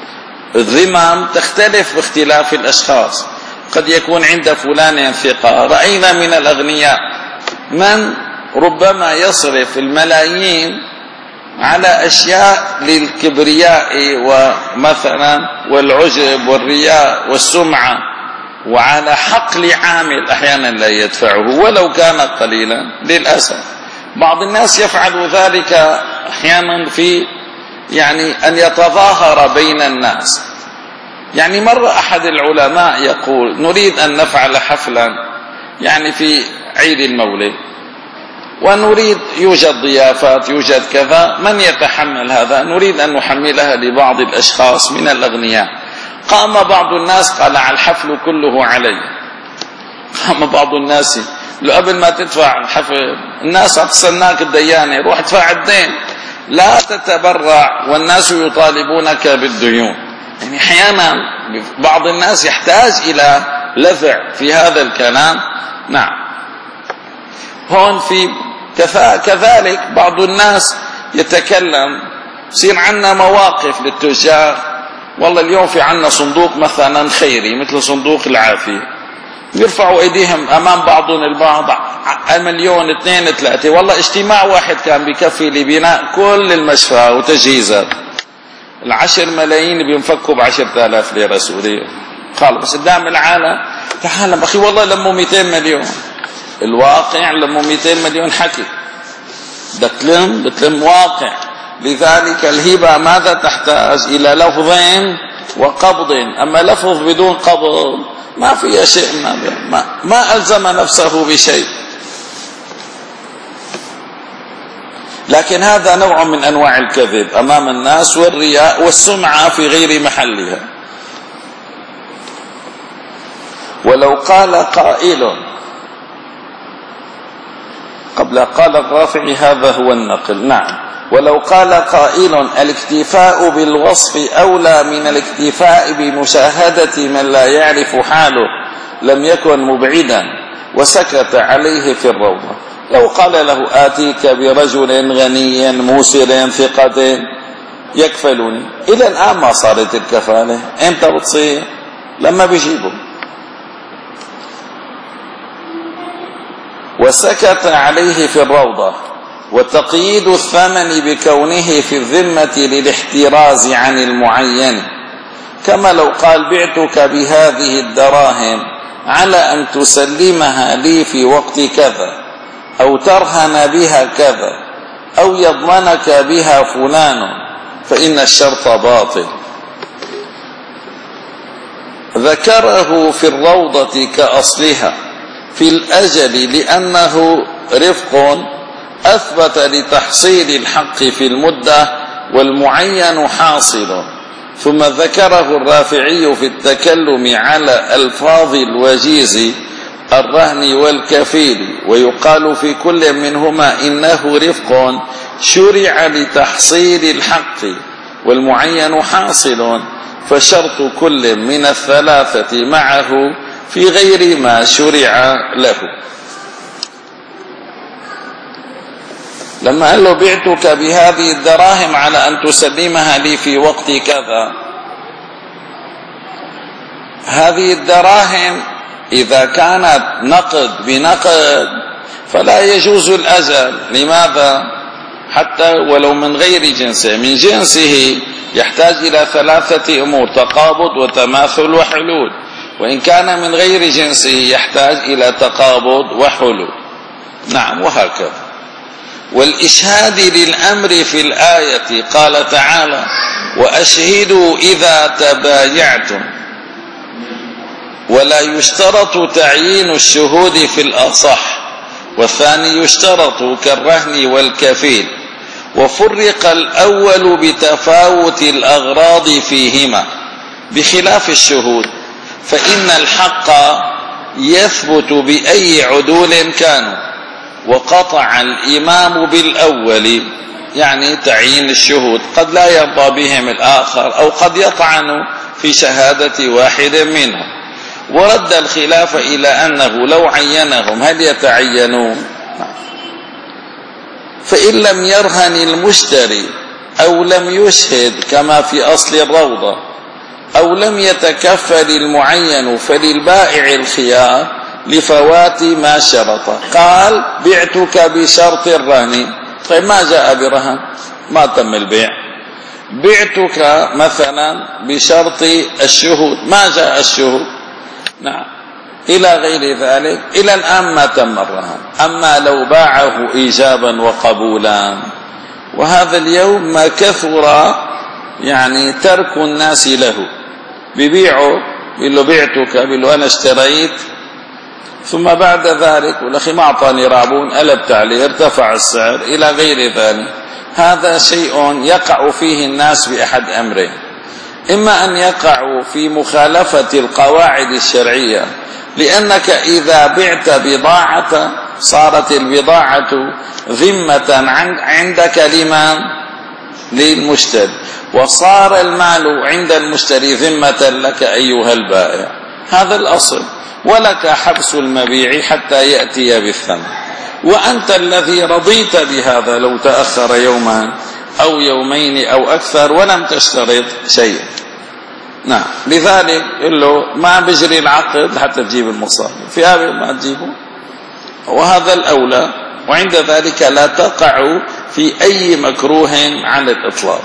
الذمم تختلف باختلاف الأشخاص، قد يكون عند فلان ثقة. رأينا من الأغنياء من ربما يصرف الملايين على أشياء للكبرياء ومثلا والعجب والرياء والسمعة، وعلى حقل عامل أحيانا لا يدفعه ولو كان قليلا. للأسف بعض الناس يفعل ذلك أحيانا في يعني أن يتظاهر بين الناس. يعني مرة أحد العلماء يقول نريد أن نفعل حفلا يعني في عيد المولد، ونريد يوجد ضيافات يوجد كذا، من يتحمل هذا؟ نريد أن نحملها لبعض الأشخاص من الأغنياء. قام بعض الناس قال على الحفل كله علي. قام بعض الناس لو قبل ما تدفع الحفل الناس هتستناك الديانة، روح ادفع الدين، لا تتبرع والناس يطالبونك بالديون. يعني أحيانا بعض الناس يحتاج إلى لذع في هذا الكلام. نعم. هون في كذلك بعض الناس يتكلم، يصير عنا مواقف للتجار. والله اليوم في عنا صندوق مثلا خيري مثل صندوق العافية، يرفعوا ايديهم امام بعضهم البعض مليون اثنين ثلاثة. والله اجتماع واحد كان بكفي لبناء كل المشفى وتجهيزات، العشر ملايين بينفكوا بعشرة آلاف ليرة سورية. قال بس قدام العالم تعالم اخي والله لموا مئتين مليون. الواقع لموا مئتين مليون حكي، بتلم بتلم واقع. لذلك الهبة ماذا تحتاج؟ إلى لفظ وقبض. أما لفظ بدون قبض ما فيها شيء، ما, ما ألزم نفسه بشيء. لكن هذا نوع من أنواع الكذب أمام الناس والرياء والسمعة في غير محلها. ولو قال قائل قبل قال الرافعي هذا هو النقل. نعم، ولو قال قائل الاكتفاء بالوصف أولى من الاكتفاء بمشاهدة من لا يعرف حاله لم يكن مبعدا، وسكت عليه في الروضة. لو قال له آتيك برجل غني موسر ثقة يكفلني، إلى الآن ما صارت الكفالة. امتى بتصير؟ لما بيجيبه. وسكت عليه في الروضة. وتقييد الثمن بكونه في الذمة للاحتراز عن المعين، كما لو قال بعتك بهذه الدراهم على أن تسلمها لي في وقت كذا، أو ترهن بها كذا، أو يضمنك بها فلان، فإن الشرط باطل. ذكره في الروضة كأصلها في الأجل لأنه رفق أثبت لتحصيل الحق في المدة والمعين حاصل. ثم ذكره الرافعي في التكلم على ألفاظ الوجيز الرهن والكفيل، ويقال في كل منهما إنه رفق شرع لتحصيل الحق والمعين حاصل، فشرط كل من الثلاثة معه في غير ما شرع له. لما قال له بعتك بهذه الدراهم على أن تسلمها لي في وقت كذا، هذه الدراهم إذا كانت نقد بنقد فلا يجوز الأجل. لماذا؟ حتى ولو من غير جنسه، من جنسه يحتاج إلى ثلاثة أمور: تقابض وتماثل وحلول. وإن كان من غير جنسه يحتاج إلى تقابض وحلول. نعم، وهكذا. والإشهاد للأمر في الآية قال تعالى: وأشهدوا إذا تبايعتم، ولا يشترط تعيين الشهود في الأصح، والثاني يشترط كالرهن والكفيل. وفرق الأول بتفاوت الأغراض فيهما بخلاف الشهود، فإن الحق يثبت بأي عدول كانوا. وقطع الإمام بالأول، يعني تعيين الشهود، قد لا يرضى بهم الآخر، أو قد يطعن في شهادة واحد منهم. ورد الخلاف إلى أنه لو عينهم هل يتعينون؟ فإن لم يرهن المشتري أو لم يشهد كما في أصل الروضة، أو لم يتكفل المعين، فللبائع الخيار لفوات ما شرط. قال: بعتك بشرط الرهن. طيب ما جاء برهن، ما تم البيع. بعتك مثلا بشرط الشهود، ما جاء الشهود. نعم، إلى غير ذلك. إلى الآن ما تم الرهن. أما لو باعه إيجابا وقبولا، وهذا اليوم ما كثر يعني ترك الناس له. بيبيعه، بيقول له بعتك، بيقول له أنا اشتريت، ثم بعد ذلك والأخي ما أعطاني رابون، قلبت عليه، ارتفع السعر، إلى غير ذلك. هذا شيء يقع فيه الناس بأحد أمرين: إما أن يقعوا في مخالفة القواعد الشرعية، لأنك إذا بعت بضاعة صارت البضاعة ذمة عندك لمن؟ للمشتري، وصار المال عند المشتري ذمة لك أيها البائع. هذا الأصل. ولك حبس المبيع حتى يأتي بالثمن. وأنت الذي رضيت بهذا لو تأخر يوما أو يومين أو أكثر ولم تشترط شيئا. نعم، لذلك قل له ما بجري العقد حتى تجيب المصاري، في هذا ما تجيبه، وهذا الأولى. وعند ذلك لا تقع في أي مكروه على الإطلاق.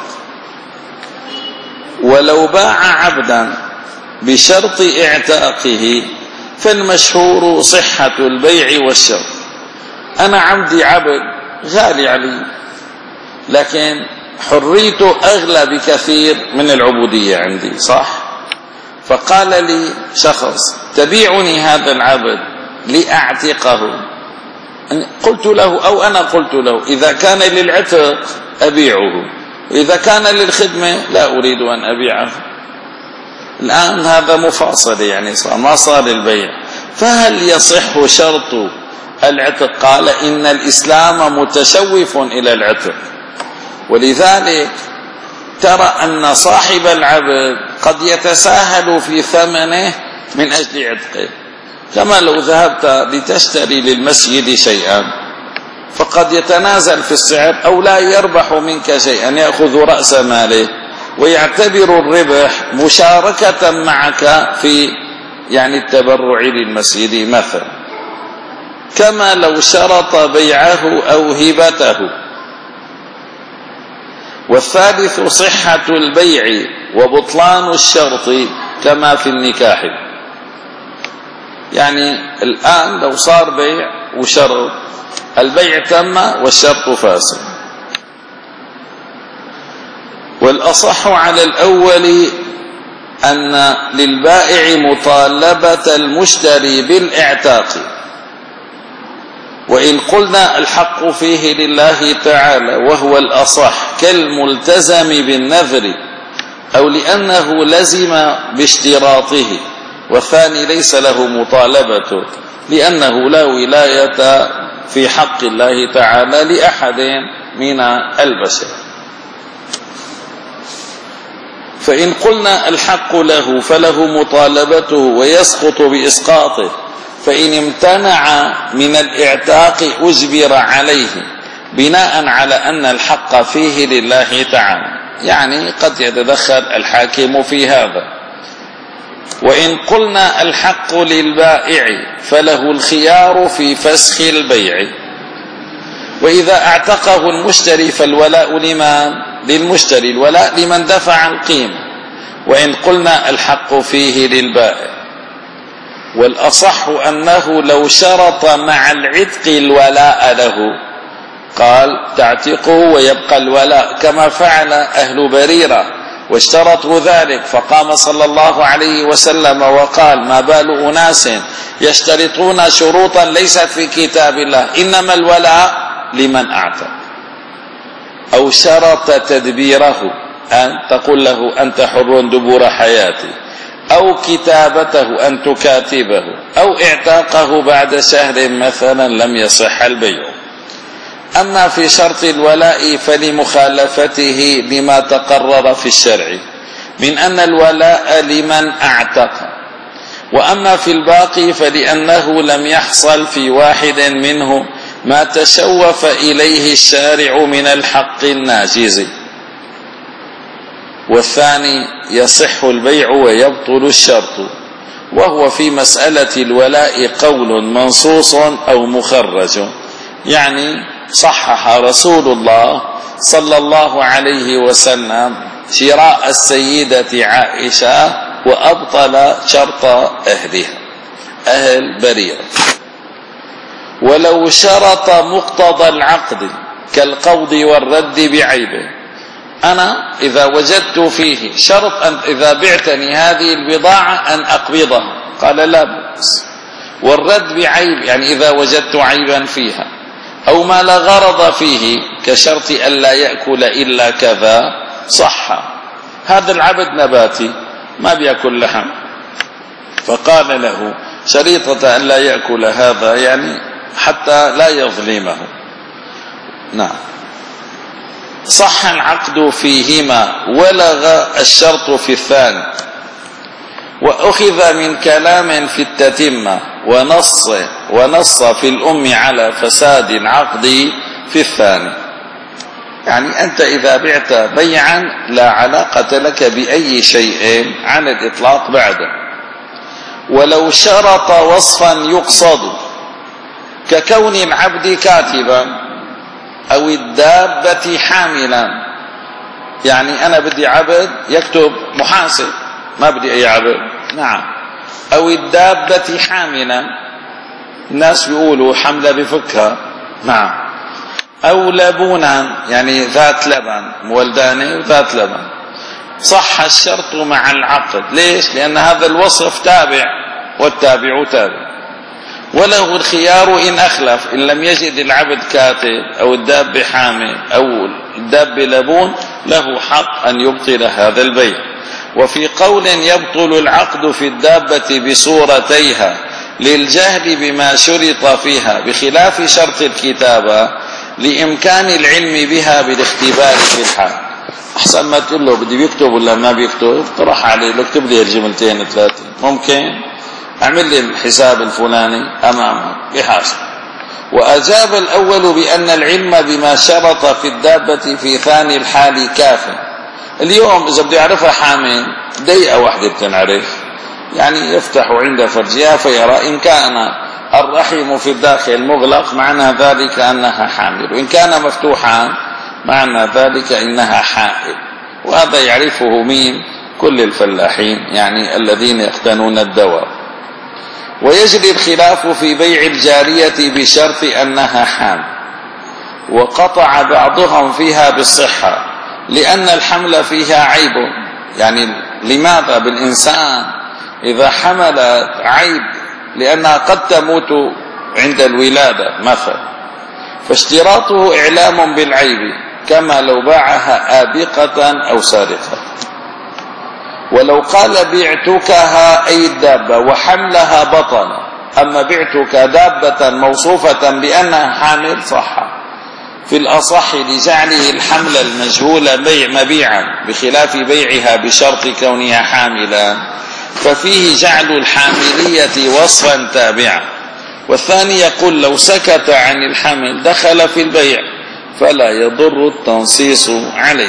ولو باع عبدا بشرط اعتاقه فالمشهور صحة البيع والشرط. أنا عبدي عبد غالي علي، لكن حريته أغلى بكثير من العبودية عندي، صح؟ فقال لي شخص تبيعني هذا العبد لأعتقه، قلت له أو أنا قلت له إذا كان للعتق أبيعه، وإذا كان للخدمة لا أريد أن أبيعه. الآن هذا مفاصل، يعني صار ما صار البيع. فهل يصح شرط العتق؟ قال إن الإسلام متشوف إلى العتق، ولذلك ترى أن صاحب العبد قد يتساهل في ثمنه من أجل عتقه. كما لو ذهبت لتشتري للمسجد شيئا فقد يتنازل في السعر أو لا يربح منك شيئا، يأخذ رأس ماله ويعتبر الربح مشاركة معك في يعني التبرع للمسجد مثلا. كما لو شرط بيعه أو هبته. والثالث صحة البيع وبطلان الشرط كما في النكاح. يعني الآن لو صار بيع وشرط، البيع تم والشرط فاسد. والأصح على الأول أن للبائع مطالبة المشتري بالاعتاق، وإن قلنا الحق فيه لله تعالى وهو الأصح كالملتزم بالنذر، أو لأنه لزم باشتراطه، والثاني ليس له مطالبته لأنه لا ولاية في حق الله تعالى لأحد من البشر. فإن قلنا الحق له فله مطالبته ويسقط بإسقاطه، فإن امتنع من الاعتاق أجبر عليه بناء على أن الحق فيه لله تعالى، يعني قد يتدخل الحاكم في هذا. وإن قلنا الحق للبائع فله الخيار في فسخ البيع، وإذا اعتقه المشتري فالولاء لمن؟ للمشتري، الولاء لمن دفع القيمة. وإن قلنا الحق فيه للبائع. والأصح أنه لو شرط مع العتق الولاء له قال تعتقه ويبقى الولاء، كما فعل أهل بريرة واشترطوا ذلك، فقام صلى الله عليه وسلم وقال ما بال أناس يشترطون شروطا ليست في كتاب الله، إنما الولاء لمن أعتق. أو شرط تدبيره، أن تقول له أنت حر دبور حياتي، أو كتابته أن تكاتبه، أو اعتاقه بعد شهر مثلا، لم يصح البيع. أما في شرط الولاء فلمخالفته لما تقرر في الشرع من أن الولاء لمن أعتق. وأما في الباقي فلأنه لم يحصل في واحد منه ما تشوف إليه الشارع من الحق الناجز. والثاني يصح البيع ويبطل الشرط، وهو في مسألة الولاء قول منصوص أو مخرج، يعني صحح رسول الله صلى الله عليه وسلم شراء السيدة عائشة وأبطل شرط أهلها أهل بريرة. ولو شرط مقتضى العقد كالقبض والرد بعيبه، أنا إذا وجدت فيه شرط أن إذا بعتني هذه البضاعة أن أقبضها، قال لا بأس. والرد بعيب يعني إذا وجدت عيبا فيها، أو ما لا غرض فيه كشرط أن لا يأكل إلا كذا صح. هذا العبد نباتي ما بيأكل لحم، فقال له شريطة أن لا يأكل هذا يعني حتى لا يظلمه. نعم، صح العقد فيهما ولغى الشرط في الثاني. وأخذ من كلام في التتمة ونص ونص في الأم على فساد العقد في الثاني. يعني أنت إذا بعت بيعا لا علاقة لك بأي شيء على الإطلاق بعده، ولو شرط وصفا يقصد ككون العبد كاتبا أو الدابة حاملا. يعني أنا بدي عبد يكتب محاسب، ما بدي أي عبد. نعم. أو الدابة حاملا، الناس بيقولوا حملة بفكها. نعم. أو لبونا، يعني ذات لبن، مولدانة وذات لبن. صح الشرط مع العقد. ليش؟ لأن هذا الوصف تابع والتابع تابع، وله الخيار إن أخلف، إن لم يجد العبد كاتب أو الدابة حامل أو الدابة لبون، له حق أن يبطل هذا البيع. وفي قول يبطل العقد في الدابة بصورتيها للجهل بما شرط فيها بخلاف شرط الكتابة لإمكان العلم بها بالاختبار في الحال. أحسن ما تقول له بدي بيكتب ولا ما بيكتب، طرح عليه لو اكتب لي الجملتين ثلاثة، ممكن اعمل لي الحساب الفلاني أمامه بحاسب. وأجاب الأول بأن العلم بما شرط في الدابة في ثاني الحال كاف. اليوم إذا بدي أعرفها حامل دقيقة واحدة بتنعرف، يعني يفتح عند فرجها فيرى إن كان الرحم في الداخل مغلق معنى ذلك أنها حامل، وإن كان مفتوحا معنى ذلك إنها حائل. وهذا يعرفه مين؟ كل الفلاحين، يعني الذين يختنون الدواب. ويجري الخلاف في بيع الجارية بشرط أنها حامل، وقطع بعضهم فيها بالصحة لأن الحمل فيها عيب. يعني لماذا بالإنسان إذا حملت عيب؟ لأنها قد تموت عند الولادة مثلا، فاشتراطه إعلام بالعيب كما لو باعها آبقة أو سارقة. ولو قال بعتكها أي الدابة وحملها بطل، أما بعتك دابة موصوفة بأنها حامل صح في الأصح لجعله الحمل المجهول بيع مبيعا بخلاف بيعها بشرط كونها حاملا، ففيه جعل الحاملية وصفا تابعا. والثاني يقول لو سكت عن الحمل دخل في البيع فلا يضر التنصيص عليه.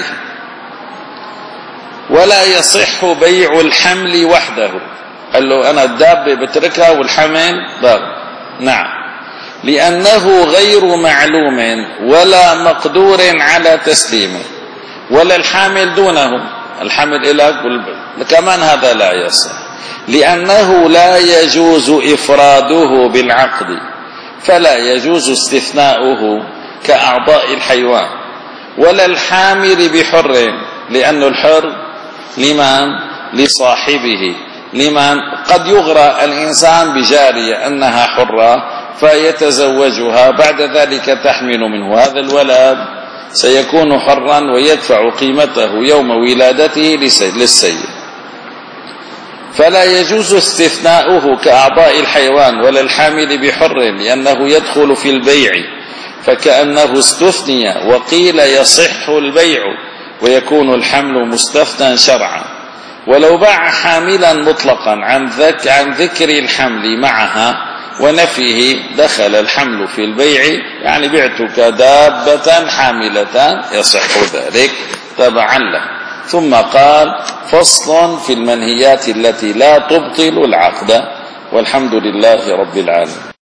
ولا يصح بيع الحمل وحده. قال له أنا الدابة بتركها والحمل ضر. نعم، لأنه غير معلوم ولا مقدور على تسليمه، ولا الحامل دونه، الحمل إلى كمان هذا لا يصح، لأنه لا يجوز إفراده بالعقد، فلا يجوز استثناؤه كأعضاء الحيوان. ولا الحامل بحر، لأن الحر لمن؟ لصاحبه. لمن؟ قد يغرى الإنسان بجارية أنها حرة فيتزوجها، بعد ذلك تحمل منه، هذا الولد سيكون حرا ويدفع قيمته يوم ولادته للسيد. فلا يجوز استثناؤه كأعضاء الحيوان. ولا الحامل بحر، لأنه يدخل في البيع فكأنه استثني، وقيل يصح البيع ويكون الحمل مستثنى شرعا. ولو باع حاملا مطلقا عن ذك عن ذكر الحمل معها ونفيه دخل الحمل في البيع، يعني بعتك دابة حاملة يصح ذلك تبعا له. ثم قال فصل في المنهيات التي لا تبطل العقد. والحمد لله رب العالمين.